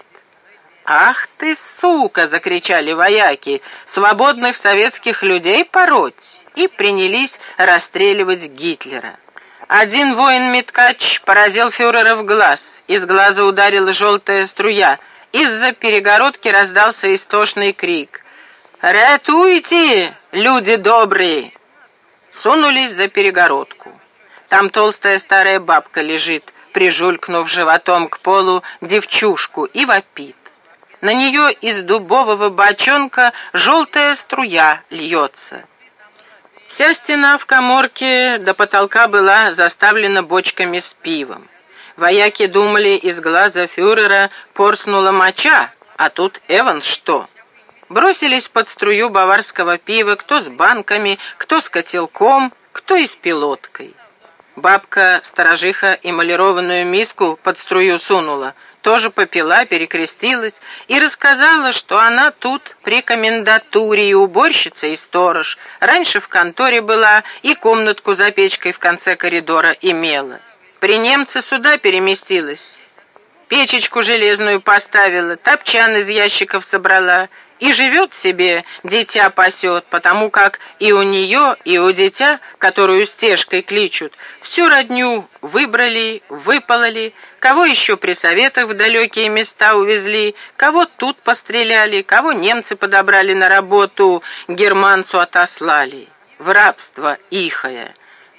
«Ах ты, сука!» — закричали вояки, «свободных советских людей пороть!» и принялись расстреливать Гитлера. Один воин-меткач поразил фюрера в глаз, из глаза ударила желтая струя, из-за перегородки раздался истошный крик: «Ратуйте, люди добрые!» Сунулись за перегородку. Там толстая старая бабка лежит, прижулькнув животом к полу девчушку, и вопит. На нее из дубового бочонка желтая струя льется. Вся стена в каморке до потолка была заставлена бочками с пивом. Вояки думали, из глаза фюрера порснула моча, а тут эван что? Бросились под струю баварского пива, кто с банками, кто с котелком, кто и с пилоткой. Бабка-сторожиха эмалированную миску под струю сунула, тоже попила, перекрестилась и рассказала, что она тут при комендатуре и уборщица, и сторож. Раньше в конторе была и комнатку за печкой в конце коридора имела. При немце сюда переместилась, печечку железную поставила, топчан из ящиков собрала — и живет себе, дитя пасет, потому как и у нее, и у дитя, которую стежкой кличут, всю родню выбрали, выпололи, кого еще при советах в далекие места увезли, кого тут постреляли, кого немцы подобрали на работу, германцу отослали. В рабство ихое.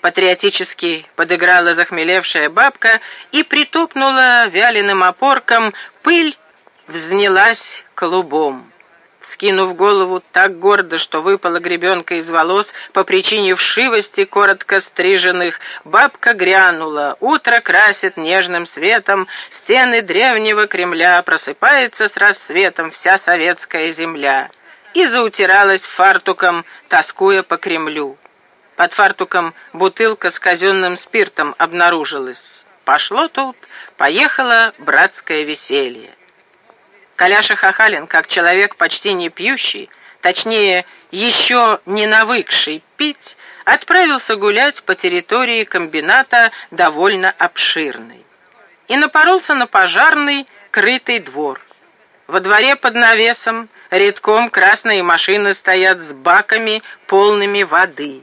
Патриотически подыграла захмелевшая бабка и притопнула вяленым опорком, пыль взнялась клубом. Скинув голову так гордо, что выпала гребенка из волос по причине вшивости коротко стриженных, бабка грянула: «Утро красит нежным светом стены древнего Кремля, просыпается с рассветом вся советская земля», и заутиралась фартуком, тоскуя по Кремлю. Под фартуком бутылка с казенным спиртом обнаружилась. Пошло тут, поехало братское веселье. Коляша Хахалин, как человек почти не пьющий, точнее, еще не навыкший пить, отправился гулять по территории комбината довольно обширной. И напоролся на пожарный крытый двор. Во дворе под навесом редком красные машины стоят с баками, полными воды.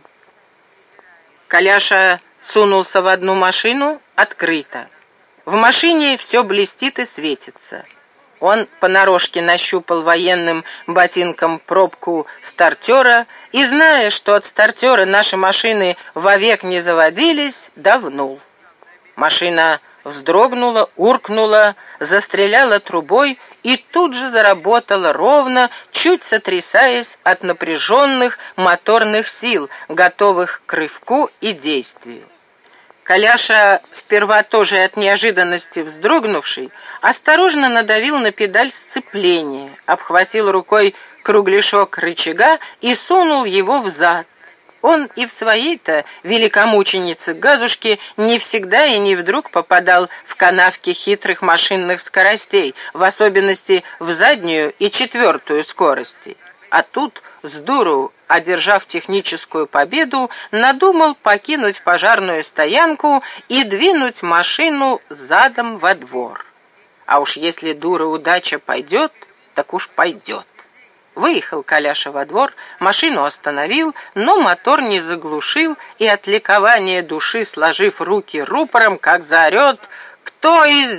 Коляша сунулся в одну машину, открыто. В машине все блестит и светится. Он понарошке нащупал военным ботинком пробку стартера и, зная, что от стартера наши машины вовек не заводились, давнул. Машина вздрогнула, уркнула, застреляла трубой и тут же заработала ровно, чуть сотрясаясь от напряженных моторных сил, готовых к рывку и действию. Коляша, сперва тоже от неожиданности вздрогнувший, осторожно надавил на педаль сцепления, обхватил рукой кругляшок рычага и сунул его взад. Он и в своей-то великомученице газушке не всегда и не вдруг попадал в канавки хитрых машинных скоростей, в особенности в заднюю и четвертую скорости. А тут, сдуру, одержав техническую победу, надумал покинуть пожарную стоянку и двинуть машину задом во двор. А уж если дура удача пойдет, так уж пойдет. Выехал Коляша во двор, машину остановил, но мотор не заглушил, и от ликования души, сложив руки рупором, как заорет: «Кто из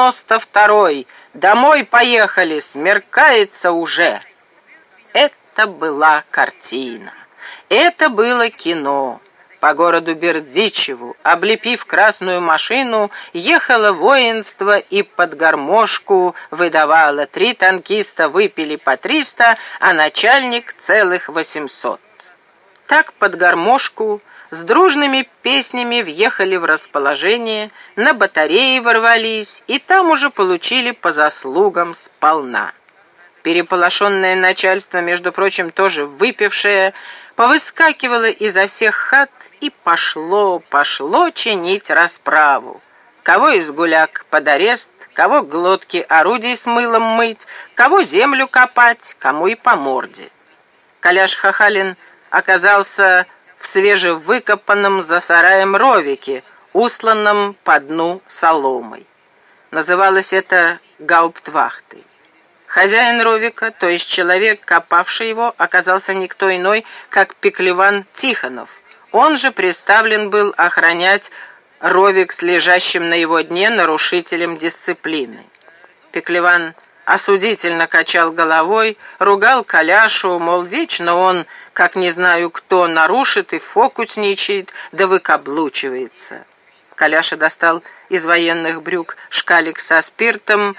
92-й? Домой поехали, смеркается уже!» Это была картина. Это было кино. По городу Бердичеву, облепив красную машину, ехало воинство и под гармошку выдавало. 3 танкиста выпили по 300, а начальник целых 800. Так под гармошку с дружными песнями въехали в расположение, на батареи ворвались и там уже получили по заслугам сполна. Переполошенное начальство, между прочим, тоже выпившее, повыскакивало изо всех хат и пошло чинить расправу. Кого из гуляк под арест, кого глотки орудий с мылом мыть, кого землю копать, кому и по морде. Коляш Хахалин оказался в свежевыкопанном за сараем ровике, усланном по дну соломой. Называлось это гауптвахтой. Хозяин ровика, то есть человек, копавший его, оказался никто иной, как Пеклеван Тихонов. Он же представлен был охранять ровик с лежащим на его дне нарушителем дисциплины. Пеклеван осудительно качал головой, ругал Коляшу, мол, вечно он, как не знаю кто, нарушит и фокусничает, да выкаблучивается. Коляша достал из военных брюк шкалик со спиртом,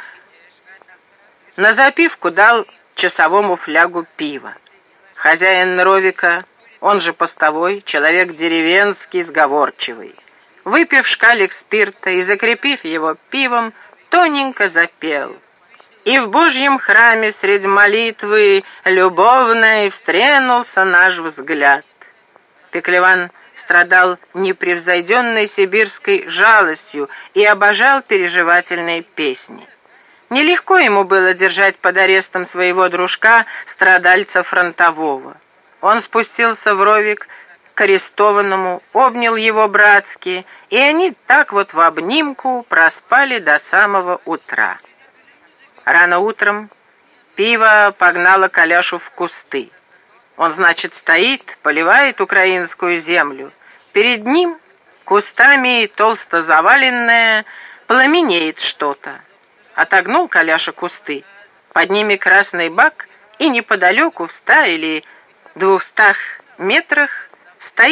на запивку дал часовому флягу пива. Хозяин ровика, он же постовой, человек деревенский, сговорчивый. Выпив шкалик спирта и закрепив его пивом, тоненько запел: «И в Божьем храме средь молитвы любовной встренулся наш взгляд». Пеклеван страдал непревзойденной сибирской жалостью и обожал переживательные песни. Нелегко ему было держать под арестом своего дружка, страдальца фронтового. Он спустился в ровик к арестованному, обнял его братски, и они так вот в обнимку проспали до самого утра. Рано утром пиво погнало Коляшу в кусты. Он, значит, стоит, поливает украинскую землю. Перед ним, кустами толсто заваленное, пламенеет что-то. Отогнул Коляша кусты, под ними красный бак, и неподалеку в 100 или 200 метрах стоит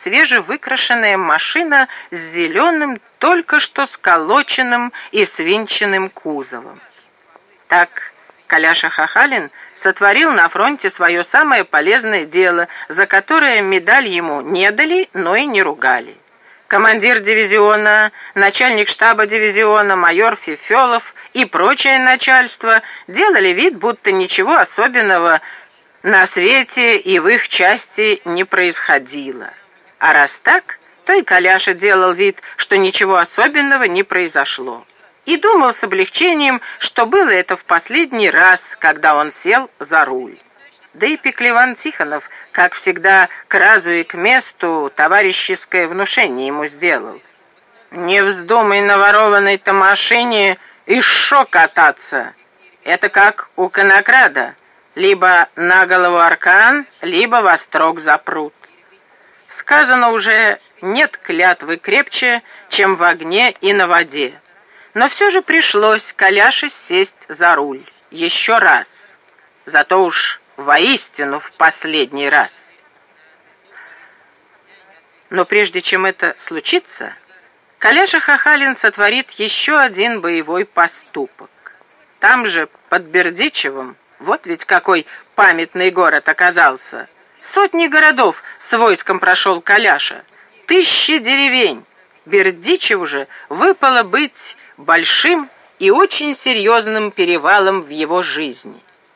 свежевыкрашенная машина с зеленым, только что сколоченным и свинченным кузовом. Так Коляша Хахалин сотворил на фронте свое самое полезное дело, за которое медаль ему не дали, но и не ругали. Командир дивизиона, начальник штаба дивизиона, майор Фефелов и прочее начальство делали вид, будто ничего особенного на свете и в их части не происходило. А раз так, то и Коляша делал вид, что ничего особенного не произошло. И думал с облегчением, что было это в последний раз, когда он сел за руль. Да и Пеклеван Тихонов, как всегда, к разу и к месту товарищеское внушение ему сделал. «Не вздумай на ворованной-то машине еще кататься. Это как у конокрада. Либо на голову аркан, либо во строк запрут». Сказано уже, нет клятвы крепче, чем в огне и на воде. Но все же пришлось Коляше сесть за руль еще раз. Зато уж воистину в последний раз. Но прежде чем это случится, Коляша Хахалин сотворит еще один боевой поступок. Там же, под Бердичевым, вот ведь какой памятный город оказался. Сотни городов с войском прошел Коляша, 1000 деревень. Бердичеву же выпало быть большим и очень серьезным перевалом в его жизни.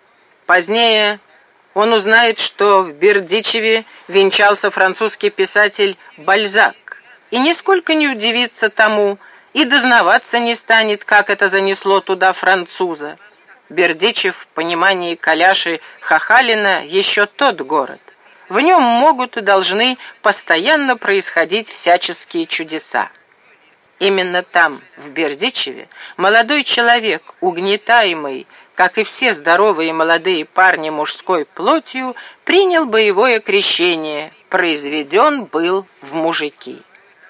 Позднее он узнает, что в Бердичеве венчался французский писатель Бальзак, и нисколько не удивится тому, и дознаваться не станет, как это занесло туда француза. Бердичев в понимании Коляши Хахалина еще тот город. В нем могут и должны постоянно происходить всяческие чудеса. Именно там, в Бердичеве, молодой человек, угнетаемый, как и все здоровые молодые парни мужской плотью, принял боевое крещение, произведен был в мужики.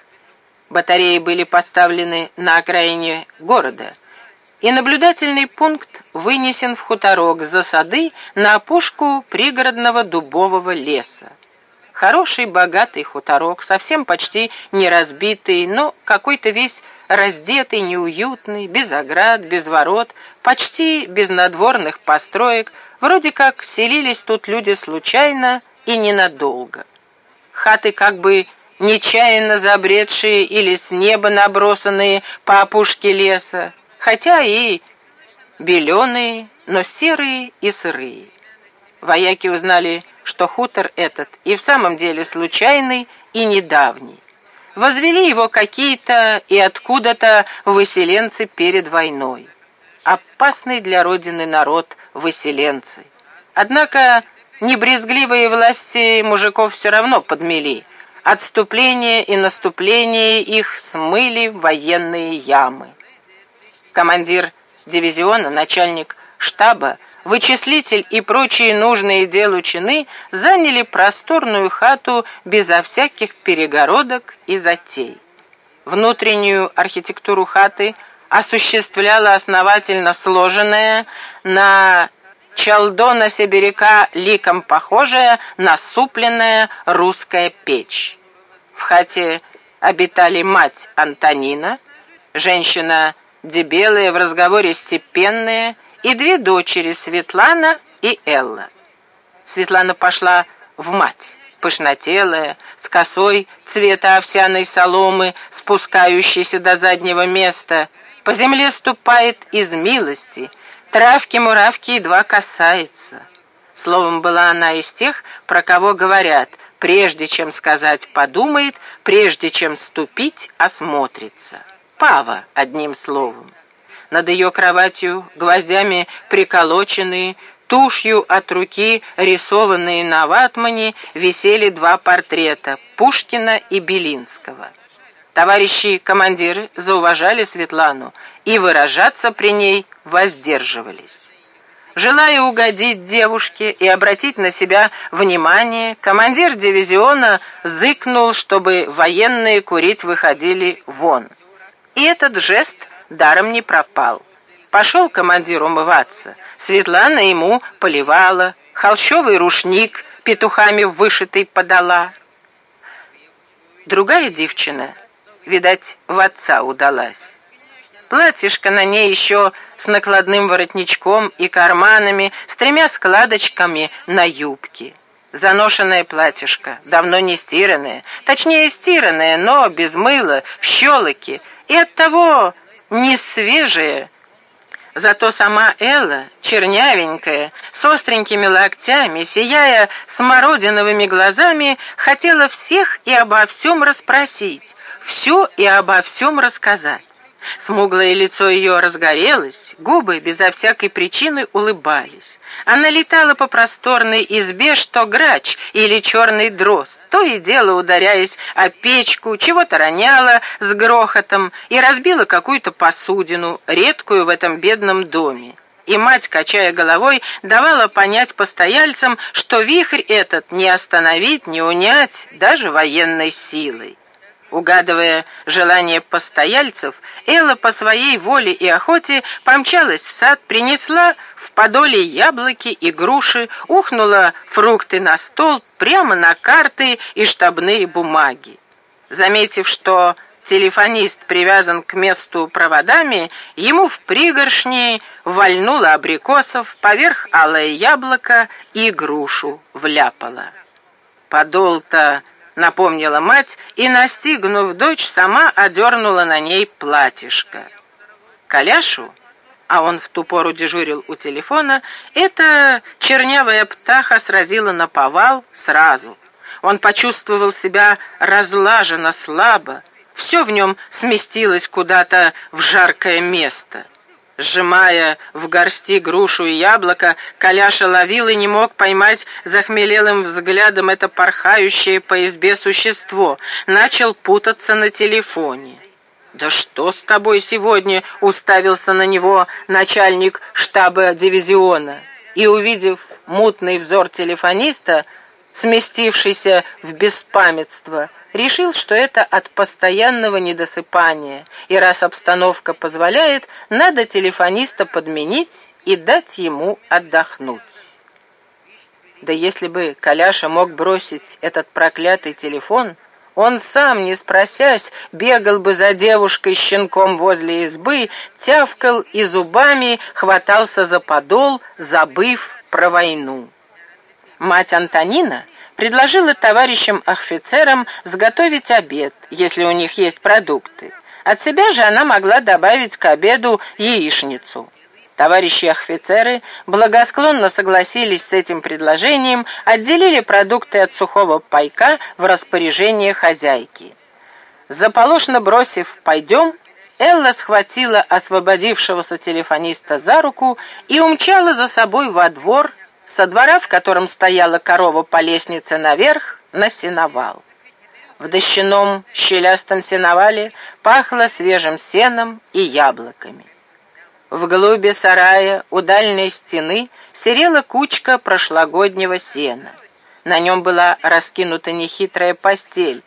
Батареи были поставлены на окраине города, и наблюдательный пункт вынесен в хуторок за сады на опушку пригородного дубового леса. Хороший, богатый хуторок, совсем почти не разбитый, но какой-то весь раздетый, неуютный, без оград, без ворот, почти без надворных построек, вроде как селились тут люди случайно и ненадолго. Хаты как бы нечаянно забредшие или с неба набросанные по опушке леса, хотя и беленые, но серые и сырые. Вояки узнали, что хутор этот и в самом деле случайный и недавний. Возвели его какие-то и откуда-то выселенцы перед войной. Опасный для Родины народ выселенцы. Однако небрезгливые власти мужиков все равно подмели. Отступление и наступление их смыли в военные ямы. Командир дивизиона, начальник штаба, вычислитель и прочие нужные делу чины заняли просторную хату безо всяких перегородок и затей. Внутреннюю архитектуру хаты осуществляла основательно сложенная, на чалдона-сибиряка ликом похожая, насупленная русская печь. В хате обитали мать Антонина, женщина дебелая, в разговоре степенная, и две дочери, Светлана и Элла. Светлана пошла в мать, пышнотелая, с косой цвета овсяной соломы, спускающейся до заднего места, по земле ступает из милости, травки-муравки едва касается. Словом, была она из тех, про кого говорят, прежде чем сказать подумает, прежде чем ступить осмотрится. Пава, одним словом. Над ее кроватью гвоздями приколоченные, тушью от руки рисованные на ватмане висели два портрета Пушкина и Белинского. Товарищи командиры зауважали Светлану и выражаться при ней воздерживались. Желая угодить девушке и обратить на себя внимание, командир дивизиона зыкнул, чтобы военные курить выходили вон. И этот жест даром не пропал. Пошел командир умываться. Светлана ему поливала, холщовый рушник петухами вышитый подала. Другая девчина, видать, в отца удалась. Платьишко на ней еще с накладным воротничком и карманами, с 3 складочками на юбке. Заношенное платьишко, давно не стиранное, точнее стиранное, но без мыла, в щелоке, и оттого не свежее. Зато сама Элла, чернявенькая, с остренькими локтями, сияя смородиновыми глазами, хотела всех и обо всем расспросить, все и обо всем рассказать. Смуглое лицо ее разгорелось, губы безо всякой причины улыбались. Она летала по просторной избе, что грач или черный дрозд, то и дело ударяясь о печку, чего-то роняла с грохотом и разбила какую-то посудину, редкую в этом бедном доме. И мать, качая головой, давала понять постояльцам, что вихрь этот не остановить, не унять даже военной силой. Угадывая желание постояльцев, Элла по своей воле и охоте помчалась в сад, принесла в подоле яблоки и груши, ухнула фрукты на стол прямо на карты и штабные бумаги. Заметив, что телефонист привязан к месту проводами, ему в пригоршни вальнула абрикосов, поверх алое яблоко и грушу вляпала. Подол-то, напомнила мать, и, настигнув дочь, сама одернула на ней платьишко. Коляшу, а он в ту пору дежурил у телефона, эта чернявая птаха сразила наповал сразу. Он почувствовал себя разлаженно, слабо, все в нем сместилось куда-то в жаркое место. Сжимая в горсти грушу и яблоко, Коляша ловил и не мог поймать захмелелым взглядом это порхающее по избе существо. Начал путаться на телефоне. «Да что с тобой сегодня?» — уставился на него начальник штаба дивизиона. И, увидев мутный взор телефониста, сместившийся в беспамятство, решил, что это от постоянного недосыпания, и раз обстановка позволяет, надо телефониста подменить и дать ему отдохнуть. Да если бы Коляша мог бросить этот проклятый телефон, он сам, не спросясь, бегал бы за девушкой-щенком возле избы, тявкал и зубами хватался за подол, забыв про войну. Мать Антонина предложила товарищам-офицерам сготовить обед, если у них есть продукты. От себя же она могла добавить к обеду яичницу. Товарищи-офицеры благосклонно согласились с этим предложением, отделили продукты от сухого пайка в распоряжение хозяйки. Заполошно бросив «пойдем», Элла схватила освободившегося телефониста за руку и умчала за собой во двор, со двора, в котором стояла корова по лестнице наверх, на сеновал. В дощаном щелястом сеновале пахло свежим сеном и яблоками. В глуби сарая у дальней стены серела кучка прошлогоднего сена. На нем была раскинута нехитрая постель,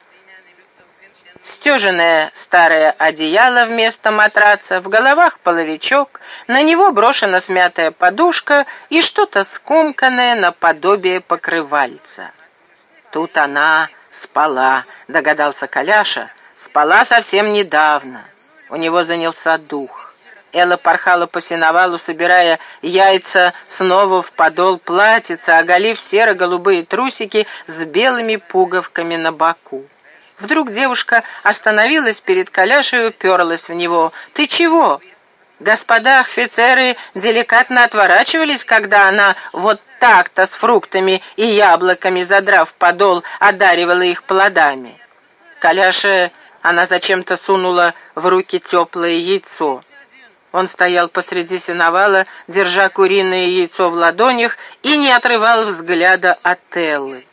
стёженное старое одеяло вместо матраца, в головах половичок, на него брошена смятая подушка и что-то скомканное наподобие покрывальца. Тут она спала, догадался Коляша, спала совсем недавно. У него занялся дух. Элла порхала по сеновалу, собирая яйца снова в подол платьица, оголив серо-голубые трусики с белыми пуговками на боку. Вдруг девушка остановилась перед Коляшей и уперлась в него. «Ты чего?» Господа офицеры деликатно отворачивались, когда она вот так-то с фруктами и яблоками, задрав подол, одаривала их плодами. Коляше она зачем-то сунула в руки теплое яйцо. Он стоял посреди сеновала, держа куриное яйцо в ладонях, и не отрывал взгляда от Эллы.